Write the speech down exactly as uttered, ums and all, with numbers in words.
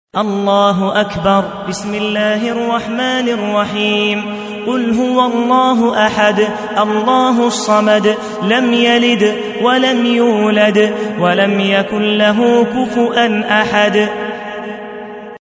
الله أكبر. بسم الله الرحمن الرحيم. قل هو الله أحد الله الصمد لم يلد ولم يولد ولم يكن له كفؤا أحد.